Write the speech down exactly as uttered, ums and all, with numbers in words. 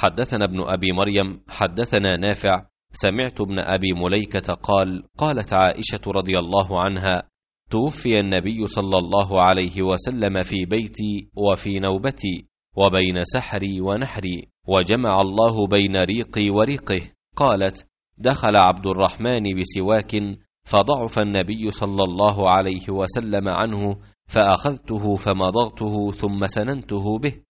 حدثنا ابن أبي مريم حدثنا نافع سمعت ابن أبي مليكة قال قالت عائشة رضي الله عنها: توفي النبي صلى الله عليه وسلم في بيتي وفي نوبتي وبين سحري ونحري، وجمع الله بين ريقي وريقه. قالت: دخل عبد الرحمن بسواك فضعف النبي صلى الله عليه وسلم عنه، فأخذته فمضغته ثم سننته به،